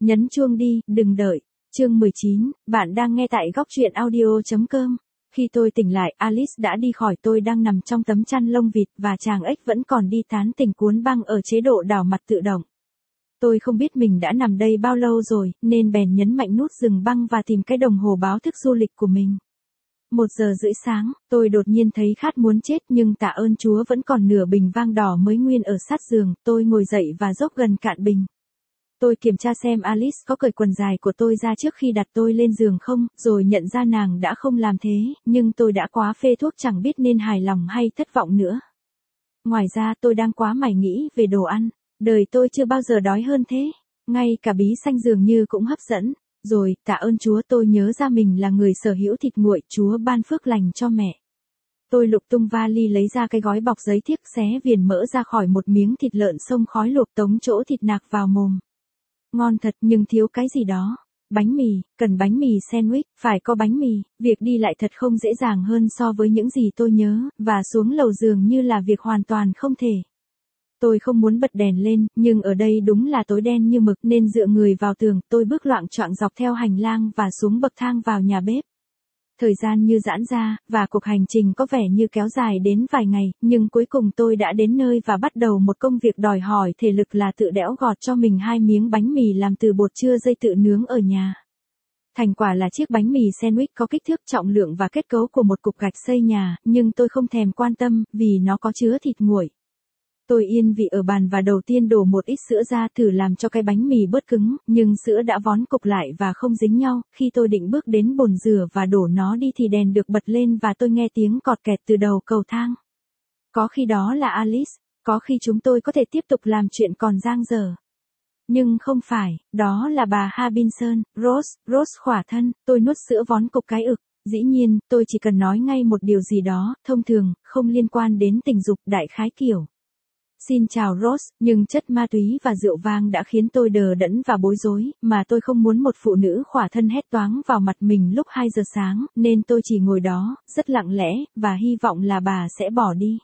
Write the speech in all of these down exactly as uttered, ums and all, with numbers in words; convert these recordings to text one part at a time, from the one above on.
Nhấn chuông đi, đừng đợi. Chương mười chín, bạn đang nghe tại góc truyện audio.com. Khi tôi tỉnh lại, Alice đã đi khỏi, tôi đang nằm trong tấm chăn lông vịt và chàng ếch vẫn còn đi tán tỉnh cuốn băng ở chế độ đảo mặt tự động. Tôi không biết mình đã nằm đây bao lâu rồi, nên bèn nhấn mạnh nút dừng băng và tìm cái đồng hồ báo thức du lịch của mình. Một giờ rưỡi sáng, tôi đột nhiên thấy khát muốn chết, nhưng tạ ơn Chúa vẫn còn nửa bình vang đỏ mới nguyên ở sát giường. Tôi ngồi dậy và dốc gần cạn bình. Tôi kiểm tra xem Alice có cởi quần dài của tôi ra trước khi đặt tôi lên giường không, rồi nhận ra nàng đã không làm thế, nhưng tôi đã quá phê thuốc chẳng biết nên hài lòng hay thất vọng nữa. Ngoài ra tôi đang quá mải nghĩ về đồ ăn, đời tôi chưa bao giờ đói hơn thế, ngay cả bí xanh dường như cũng hấp dẫn. Rồi, tạ ơn Chúa, tôi nhớ ra mình là người sở hữu thịt nguội, Chúa ban phước lành cho mẹ. Tôi lục tung vali lấy ra cái gói bọc giấy thiếc, xé viền mỡ ra khỏi một miếng thịt lợn xông khói luộc, tống chỗ thịt nạc vào mồm. Ngon thật, nhưng thiếu cái gì đó. Bánh mì, cần bánh mì sandwich, phải có bánh mì. Việc đi lại thật không dễ dàng hơn so với những gì tôi nhớ, và xuống lầu giường như là việc hoàn toàn không thể. Tôi không muốn bật đèn lên, nhưng ở đây đúng là tối đen như mực, nên dựa người vào tường, tôi bước loạng choạng dọc theo hành lang và xuống bậc thang vào nhà bếp. Thời gian như giãn ra, và cuộc hành trình có vẻ như kéo dài đến vài ngày, nhưng cuối cùng tôi đã đến nơi và bắt đầu một công việc đòi hỏi thể lực là tự đẽo gọt cho mình hai miếng bánh mì làm từ bột chưa dây tự nướng ở nhà. Thành quả là chiếc bánh mì sandwich có kích thước, trọng lượng và kết cấu của một cục gạch xây nhà, nhưng tôi không thèm quan tâm, vì nó có chứa thịt nguội. Tôi yên vị ở bàn và đầu tiên đổ một ít sữa ra thử làm cho cái bánh mì bớt cứng, nhưng sữa đã vón cục lại và không dính nhau. Khi tôi định bước đến bồn rửa và đổ nó đi thì đèn được bật lên và tôi nghe tiếng cọt kẹt từ đầu cầu thang. Có khi đó là Alice, có khi chúng tôi có thể tiếp tục làm chuyện còn dang dở. Nhưng không phải, đó là bà Harbinson, Rose, Rose khỏa thân. Tôi nuốt sữa vón cục cái ực. Dĩ nhiên, tôi chỉ cần nói ngay một điều gì đó, thông thường, không liên quan đến tình dục, đại khái kiểu. Xin chào Rose, nhưng chất ma túy và rượu vang đã khiến tôi đờ đẫn và bối rối, mà tôi không muốn một phụ nữ khỏa thân hét toáng vào mặt mình lúc hai giờ sáng, nên tôi chỉ ngồi đó, rất lặng lẽ, và hy vọng là bà sẽ bỏ đi.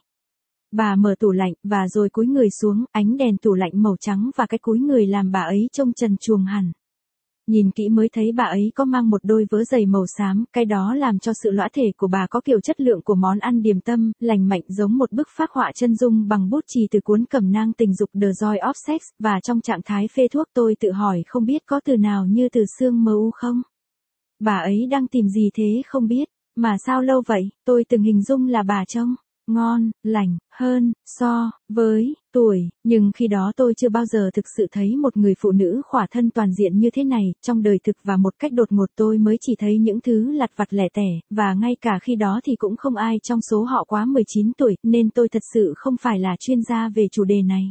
Bà mở tủ lạnh, và rồi cúi người xuống, ánh đèn tủ lạnh màu trắng và cái cúi người làm bà ấy trông trần truồng hẳn. Nhìn kỹ mới thấy bà ấy có mang một đôi vớ giày màu xám, cái đó làm cho sự lõa thể của bà có kiểu chất lượng của món ăn điềm tâm, lành mạnh giống một bức phác họa chân dung bằng bút chì từ cuốn cẩm nang tình dục The Joy of Sex, và trong trạng thái phê thuốc tôi tự hỏi không biết có từ nào như từ xương mờ u không? Bà ấy đang tìm gì thế không biết, mà sao lâu vậy, tôi từng hình dung là bà trông ngon, lành, hơn, so, với, tuổi, nhưng khi đó tôi chưa bao giờ thực sự thấy một người phụ nữ khỏa thân toàn diện như thế này, trong đời thực và một cách đột ngột tôi mới chỉ thấy những thứ lặt vặt lẻ tẻ, và ngay cả khi đó thì cũng không ai trong số họ quá mười chín tuổi, nên tôi thật sự không phải là chuyên gia về chủ đề này.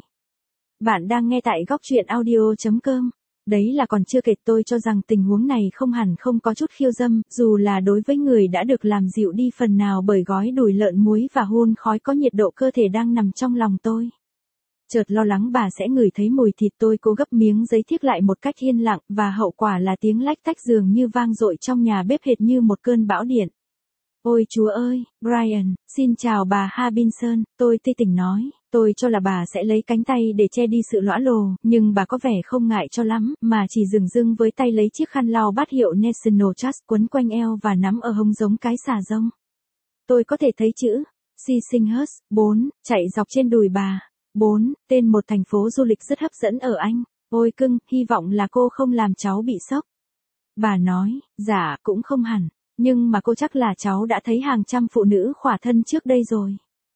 Bạn đang nghe tại góc truyện audio.com. Đấy là còn chưa kể, tôi cho rằng tình huống này không hẳn không có chút khiêu dâm, dù là đối với người đã được làm dịu đi phần nào bởi gói đùi lợn muối và hun khói có nhiệt độ cơ thể đang nằm trong lòng tôi. Chợt lo lắng bà sẽ ngửi thấy mùi thịt, tôi cố gấp miếng giấy thiếc lại một cách yên lặng, và hậu quả là tiếng lách tách dường như vang dội trong nhà bếp hệt như một cơn bão điện. Ôi Chúa ơi, Brian, xin chào bà Harbinson, tôi tươi tỉnh nói. Tôi cho là bà sẽ lấy cánh tay để che đi sự lõa lồ, nhưng bà có vẻ không ngại cho lắm, mà chỉ dừng dưng với tay lấy chiếc khăn lau bát hiệu National Trust quấn quanh eo và nắm ở hông giống cái xà rông. Tôi có thể thấy chữ Sissinghurst, bốn, chạy dọc trên đùi bà. bốn, tên một thành phố du lịch rất hấp dẫn ở Anh. Ôi cưng, hy vọng là cô không làm cháu bị sốc. Bà nói, dạ, cũng không hẳn. Nhưng mà cô chắc là cháu đã thấy hàng trăm phụ nữ khỏa thân trước đây rồi.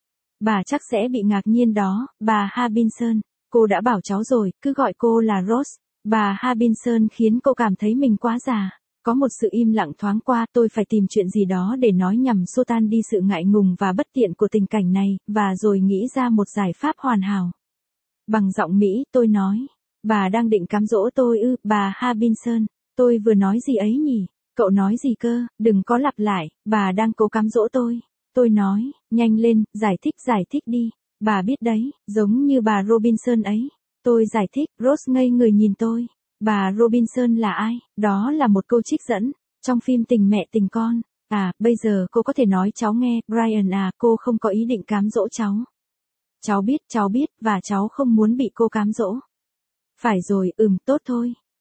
Bà chắc sẽ bị ngạc nhiên đó, bà Harbinson. Cô đã bảo cháu rồi, cứ gọi cô là Rose. Bà Harbinson khiến cô cảm thấy mình quá già. Có một sự im lặng thoáng qua, tôi phải tìm chuyện gì đó để nói nhằm xua tan đi sự ngại ngùng và bất tiện của tình cảnh này, và rồi nghĩ ra một giải pháp hoàn hảo. Bằng giọng Mỹ, tôi nói, bà đang định cám dỗ tôi ư, bà Harbinson. Tôi vừa nói gì ấy nhỉ? Cậu nói gì cơ, đừng có lặp lại, bà đang cố cám dỗ tôi. Tôi nói, nhanh lên, giải thích giải thích đi. Bà biết đấy, giống như bà Robinson ấy. Tôi giải thích, Rose ngây người nhìn tôi. Bà Robinson là ai? Đó là một câu trích dẫn, trong phim Tình mẹ tình con. À, bây giờ cô có thể nói cháu nghe, Brian à, cô không có ý định cám dỗ cháu. Cháu biết, cháu biết, và cháu không muốn bị cô cám dỗ. Phải rồi, ừm, tốt thôi.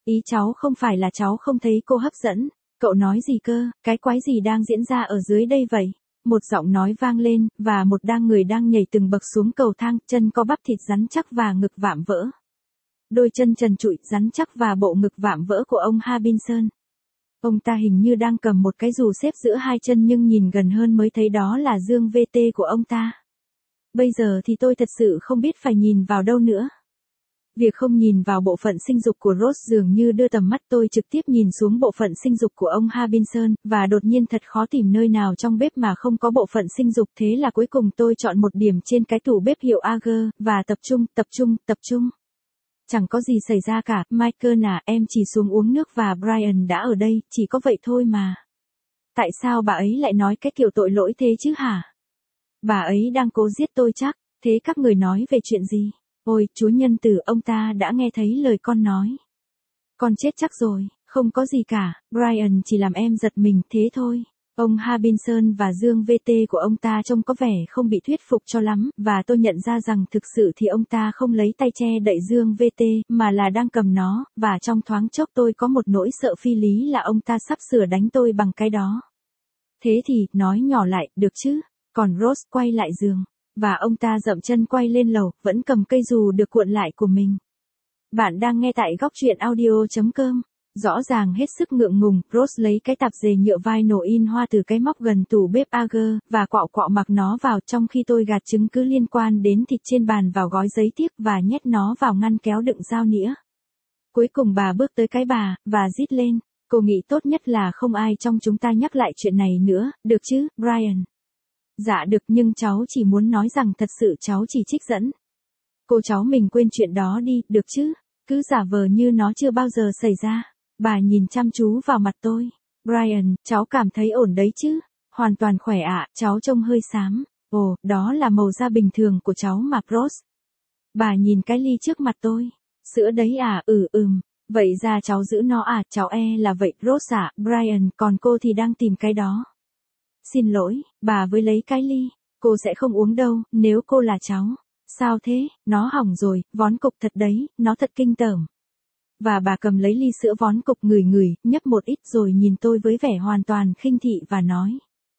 Ý cháu không phải là cháu không thấy cô hấp dẫn. Cậu nói gì cơ, cái quái gì đang diễn ra ở dưới đây vậy? Một giọng nói vang lên, và một đang người đang nhảy từng bậc xuống cầu thang, chân có bắp thịt rắn chắc và ngực vạm vỡ. Đôi chân trần trụi, rắn chắc và bộ ngực vạm vỡ của ông Harbinson. Ông ta hình như đang cầm một cái dù xếp giữa hai chân nhưng nhìn gần hơn mới thấy đó là dương vê tê của ông ta. Bây giờ thì tôi thật sự không biết phải nhìn vào đâu nữa. Việc không nhìn vào bộ phận sinh dục của Ross dường như đưa tầm mắt tôi trực tiếp nhìn xuống bộ phận sinh dục của ông Harbinson, và đột nhiên thật khó tìm nơi nào trong bếp mà không có bộ phận sinh dục, thế là cuối cùng tôi chọn một điểm trên cái tủ bếp hiệu Ager, và tập trung, tập trung, tập trung. Chẳng có gì xảy ra cả, Michael à, em chỉ xuống uống nước và Brian đã ở đây, chỉ có vậy thôi mà. Tại sao bà ấy lại nói cái kiểu tội lỗi thế chứ hả? Bà ấy đang cố giết tôi chắc, thế các người nói về chuyện gì? Ôi, Chúa nhân từ, ông ta đã nghe thấy lời con nói. Con chết chắc rồi, không có gì cả, Brian chỉ làm em giật mình, thế thôi. Ông Harbinson và dương vê tê của ông ta trông có vẻ không bị thuyết phục cho lắm, và tôi nhận ra rằng thực sự thì ông ta không lấy tay che đậy dương vê tê, mà là đang cầm nó, và trong thoáng chốc tôi có một nỗi sợ phi lý là ông ta sắp sửa đánh tôi bằng cái đó. Thế thì, nói nhỏ lại, được chứ? Còn Ross quay lại giường, và ông ta dậm chân quay lên lầu, vẫn cầm cây dù được cuộn lại của mình. Bạn đang nghe tại góc truyện audio chấm com. Rõ ràng hết sức ngượng ngùng, Ross lấy cái tạp dề nhựa vinyl in hoa từ cái móc gần tủ bếp Ager, và quạo quạo mặc nó vào, trong khi tôi gạt chứng cứ liên quan đến thịt trên bàn vào gói giấy tiếc và nhét nó vào ngăn kéo đựng dao nĩa. Cuối cùng bà bước tới cái bà, và rít lên, cô nghĩ tốt nhất là không ai trong chúng ta nhắc lại chuyện này nữa, được chứ, Brian? Dạ được, nhưng cháu chỉ muốn nói rằng thật sự cháu chỉ trích dẫn. Cô cháu mình quên chuyện đó đi, được chứ? Cứ giả vờ như nó chưa bao giờ xảy ra. Bà nhìn chăm chú vào mặt tôi. Brian, cháu cảm thấy ổn đấy chứ? Hoàn toàn khỏe ạ, cháu trông hơi xám. Ồ, đó là màu da bình thường của cháu mà, Ross. Bà nhìn cái ly trước mặt tôi. Sữa đấy à, ừ ừm. Vậy ra cháu giữ nó à, cháu e là vậy, Ross ạ, Brian, còn cô thì đang tìm cái đó. Xin lỗi, bà với lấy cái ly. Cô sẽ không uống đâu, nếu cô là cháu. Sao thế, nó hỏng rồi, vón cục thật đấy, nó thật kinh tởm. Và bà cầm lấy ly sữa vón cục ngửi ngửi, nhấp một ít rồi nhìn tôi với vẻ hoàn toàn khinh thị và nói.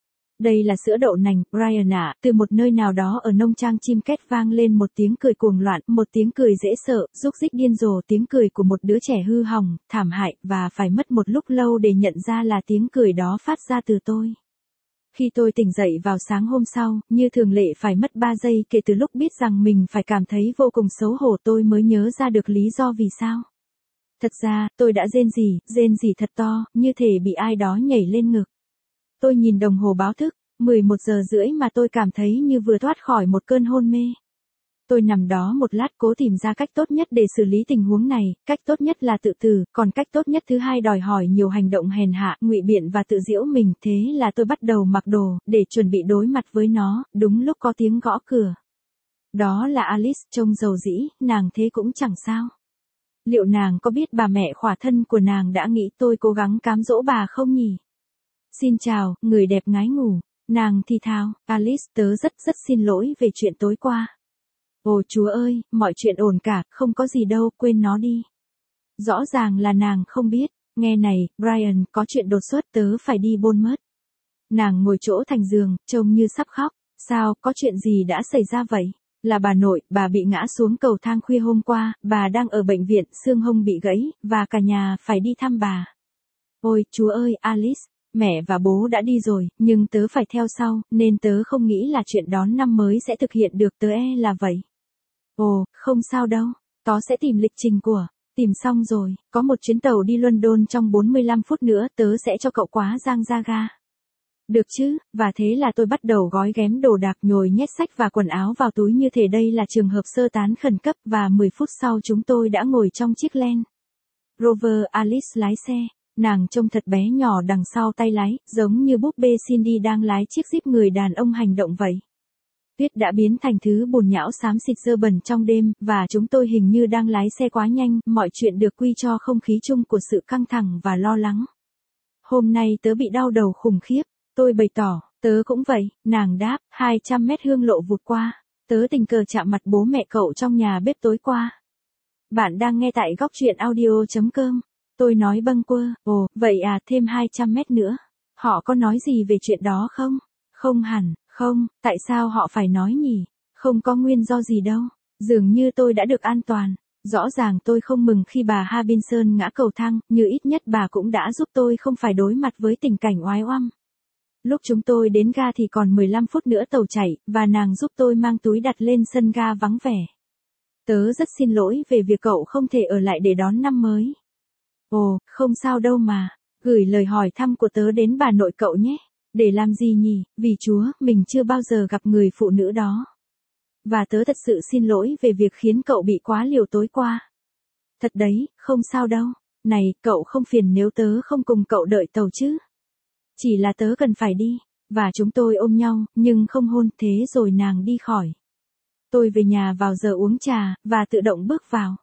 Đây là sữa đậu nành, Brian ạ. Từ một nơi nào đó ở nông trang chim két vang lên một tiếng cười cuồng loạn, một tiếng cười dễ sợ, rúc rích điên rồ, tiếng cười của một đứa trẻ hư hỏng, thảm hại, và phải mất một lúc lâu để nhận ra là tiếng cười đó phát ra từ tôi. Khi tôi tỉnh dậy vào sáng hôm sau, như thường lệ phải mất ba giây kể từ lúc biết rằng mình phải cảm thấy vô cùng xấu hổ, tôi mới nhớ ra được lý do vì sao. Thật ra, tôi đã rên rỉ, rên rỉ thật to, như thể bị ai đó nhảy lên ngực. Tôi nhìn đồng hồ báo thức, mười một giờ rưỡi mà tôi cảm thấy như vừa thoát khỏi một cơn hôn mê. Tôi nằm đó một lát cố tìm ra cách tốt nhất để xử lý tình huống này, cách tốt nhất là tự tử, còn cách tốt nhất thứ hai đòi hỏi nhiều hành động hèn hạ, ngụy biện và tự giễu mình, thế là tôi bắt đầu mặc đồ, để chuẩn bị đối mặt với nó, đúng lúc có tiếng gõ cửa. Đó là Alice, trông dầu dĩ, nàng thế cũng chẳng sao. Liệu nàng có biết bà mẹ khỏa thân của nàng đã nghĩ tôi cố gắng cám dỗ bà không nhỉ? Xin chào, người đẹp ngái ngủ, nàng thì thào, Alice, tớ rất rất xin lỗi về chuyện tối qua. Ồ Chúa ơi, mọi chuyện ổn cả, không có gì đâu, quên nó đi. Rõ ràng là nàng không biết, nghe này, Brian, có chuyện đột xuất, tớ phải đi Bournemouth. Nàng ngồi chỗ thành giường, trông như sắp khóc, sao, có chuyện gì đã xảy ra vậy? Là bà nội, bà bị ngã xuống cầu thang khuya hôm qua, bà đang ở bệnh viện, xương hông bị gãy, và cả nhà phải đi thăm bà. Ôi, Chúa ơi, Alice, mẹ và bố đã đi rồi, nhưng tớ phải theo sau, nên tớ không nghĩ là chuyện đón năm mới sẽ thực hiện được, tớ e là vậy. Ồ, không sao đâu, tớ sẽ tìm lịch trình của, tìm xong rồi, có một chuyến tàu đi London trong bốn mươi lăm phút nữa, tớ sẽ cho cậu quá giang ra ga. Được chứ, và thế là tôi bắt đầu gói ghém đồ đạc, nhồi nhét sách và quần áo vào túi như thể đây là trường hợp sơ tán khẩn cấp, và mười phút sau chúng tôi đã ngồi trong chiếc Land Rover. Alice lái xe, nàng trông thật bé nhỏ đằng sau tay lái, giống như búp bê Cindy đang lái chiếc Jeep người đàn ông hành động vậy. Tuyết đã biến thành thứ bùn nhão xám xịt dơ bẩn trong đêm, và chúng tôi hình như đang lái xe quá nhanh, mọi chuyện được quy cho không khí chung của sự căng thẳng và lo lắng. Hôm nay tớ bị đau đầu khủng khiếp. Tôi bày tỏ, tớ cũng vậy, nàng đáp, hai trăm mét hương lộ vụt qua. Tớ tình cờ chạm mặt bố mẹ cậu trong nhà bếp tối qua. Bạn đang nghe tại góc truyện audio chấm com. Tôi nói bâng quơ, ồ, vậy à, thêm hai trăm mét nữa. Họ có nói gì về chuyện đó không? Không hẳn, không, tại sao họ phải nói nhỉ? Không có nguyên do gì đâu. Dường như tôi đã được an toàn. Rõ ràng tôi không mừng khi bà Harbinson ngã cầu thang, như ít nhất bà cũng đã giúp tôi không phải đối mặt với tình cảnh oái oăm. Lúc chúng tôi đến ga thì còn mười lăm phút nữa tàu chạy, và nàng giúp tôi mang túi đặt lên sân ga vắng vẻ. Tớ rất xin lỗi về việc cậu không thể ở lại để đón năm mới. Ồ, không sao đâu mà. Gửi lời hỏi thăm của tớ đến bà nội cậu nhé. Để làm gì nhỉ, vì Chúa, mình chưa bao giờ gặp người phụ nữ đó. Và tớ thật sự xin lỗi về việc khiến cậu bị quá liều tối qua. Thật đấy, không sao đâu. Này, cậu không phiền nếu tớ không cùng cậu đợi tàu chứ? Chỉ là tớ cần phải đi. Và chúng tôi ôm nhau, nhưng không hôn, thế rồi nàng đi khỏi. Tôi về nhà vào giờ uống trà, và tự động bước vào.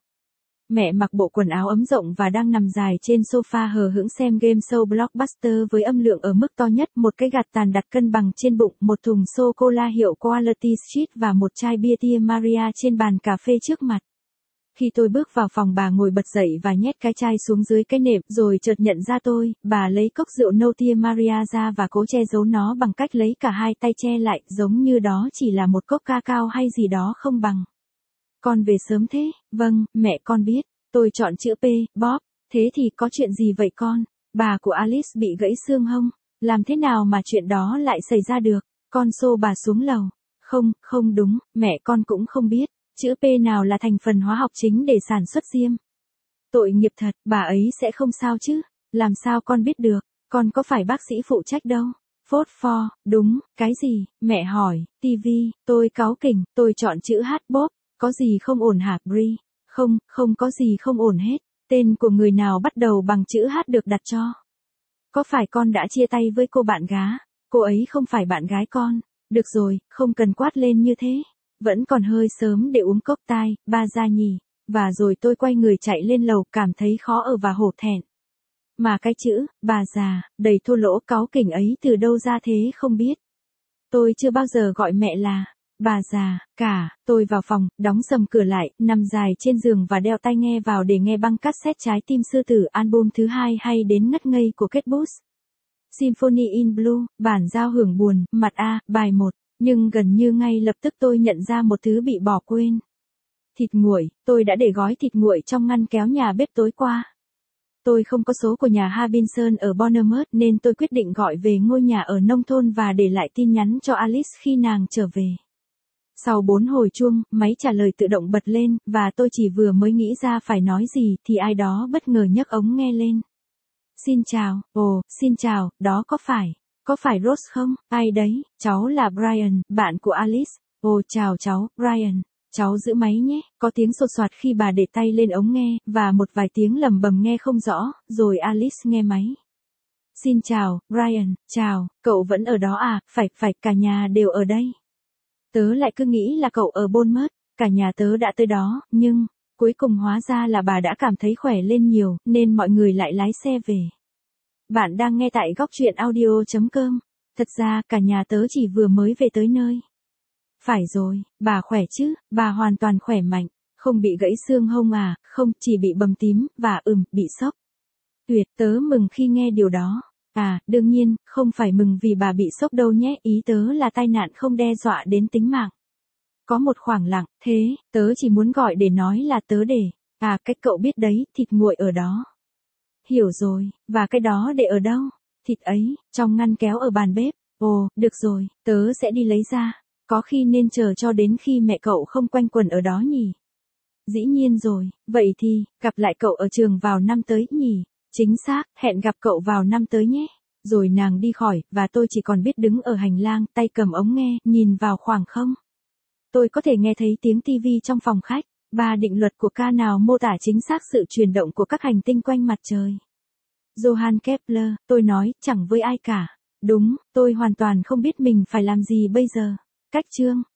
Mẹ mặc bộ quần áo ấm rộng và đang nằm dài trên sofa hờ hững xem game show Blockbuster với âm lượng ở mức to nhất, một cái gạt tàn đặt cân bằng trên bụng, một thùng sô-cô-la hiệu Quality Street và một chai bia Tia Maria trên bàn cà phê trước mặt. Khi tôi bước vào phòng bà ngồi bật dậy và nhét cái chai xuống dưới cái nệm rồi chợt nhận ra tôi, bà lấy cốc rượu nâu Tia Maria ra và cố che giấu nó bằng cách lấy cả hai tay che lại, giống như đó chỉ là một cốc ca cao hay gì đó không bằng. Con về sớm thế, vâng, mẹ con biết. Tôi chọn chữ P, Bob. Thế thì có chuyện gì vậy con? Bà của Alice bị gãy xương hông? Làm thế nào mà chuyện đó lại xảy ra được? Con xô bà xuống lầu. Không, không đúng, mẹ con cũng không biết. Chữ P nào là thành phần hóa học chính để sản xuất diêm? Tội nghiệp thật, bà ấy sẽ không sao chứ? Làm sao con biết được? Con có phải bác sĩ phụ trách đâu. Phốt pho, đúng, cái gì? Mẹ hỏi, tivi, tôi cáu kỉnh, tôi chọn chữ H, Bob. Có gì không ổn hả Bri? Không, không có gì không ổn hết. Tên của người nào bắt đầu bằng chữ H được đặt cho? Có phải con đã chia tay với cô bạn gá? Cô ấy không phải bạn gái con. Được rồi, không cần quát lên như thế. Vẫn còn hơi sớm để uống cốc tai, ba ra nhỉ. Và rồi tôi quay người chạy lên lầu, cảm thấy khó ở và hổ thẹn. Mà cái chữ, bà già, đầy thô lỗ cáu kỉnh ấy từ đâu ra thế không biết. Tôi chưa bao giờ gọi mẹ là bà già, cả. Tôi vào phòng, đóng sầm cửa lại, nằm dài trên giường và đeo tai nghe vào để nghe băng cassette Trái tim sư tử album thứ hai hay đến ngất ngây của Kate Bush. Symphony in Blue, bản giao hưởng buồn, mặt A, bài một. Nhưng gần như ngay lập tức tôi nhận ra một thứ bị bỏ quên. Thịt nguội, tôi đã để gói thịt nguội trong ngăn kéo nhà bếp tối qua. Tôi không có số của nhà Harbinson ở Bournemouth nên tôi quyết định gọi về ngôi nhà ở nông thôn và để lại tin nhắn cho Alice khi nàng trở về. Sau bốn hồi chuông, máy trả lời tự động bật lên, và tôi chỉ vừa mới nghĩ ra phải nói gì thì ai đó bất ngờ nhấc ống nghe lên. Xin chào, ồ, xin chào, đó có phải, có phải Rose không? Ai đấy, cháu là Brian, bạn của Alice. Ồ chào cháu, Brian. Cháu giữ máy nhé, có tiếng sột soạt khi bà để tay lên ống nghe, và một vài tiếng lầm bầm nghe không rõ, rồi Alice nghe máy. Xin chào, Brian, chào, cậu vẫn ở đó à, phải, phải, cả nhà đều ở đây. Tớ lại cứ nghĩ là cậu ở Bournemouth, cả nhà tớ đã tới đó, nhưng, cuối cùng hóa ra là bà đã cảm thấy khỏe lên nhiều, nên mọi người lại lái xe về. Bạn đang nghe tại góc truyện audio chấm com. Thật ra cả nhà tớ chỉ vừa mới về tới nơi. Phải rồi, bà khỏe chứ, bà hoàn toàn khỏe mạnh, không bị gãy xương hông à, không, chỉ bị bầm tím, và ừm, bị sốc. Tuyệt, tớ mừng khi nghe điều đó. À, đương nhiên, không phải mừng vì bà bị sốc đâu nhé, ý tớ là tai nạn không đe dọa đến tính mạng. Có một khoảng lặng, thế, tớ chỉ muốn gọi để nói là tớ để, à, cách cậu biết đấy, thịt nguội ở đó. Hiểu rồi, và cái đó để ở đâu? Thịt ấy, trong ngăn kéo ở bàn bếp. Ồ, được rồi, tớ sẽ đi lấy ra. Có khi nên chờ cho đến khi mẹ cậu không quanh quẩn ở đó nhỉ? Dĩ nhiên rồi, vậy thì, gặp lại cậu ở trường vào năm tới nhỉ? Chính xác, hẹn gặp cậu vào năm tới nhé. Rồi nàng đi khỏi, và tôi chỉ còn biết đứng ở hành lang, tay cầm ống nghe, nhìn vào khoảng không. Tôi có thể nghe thấy tiếng tivi trong phòng khách. Ba định luật của ca nào mô tả chính xác sự chuyển động của các hành tinh quanh mặt trời. Johann Kepler, tôi nói, chẳng với ai cả. Đúng, tôi hoàn toàn không biết mình phải làm gì bây giờ. Cách chương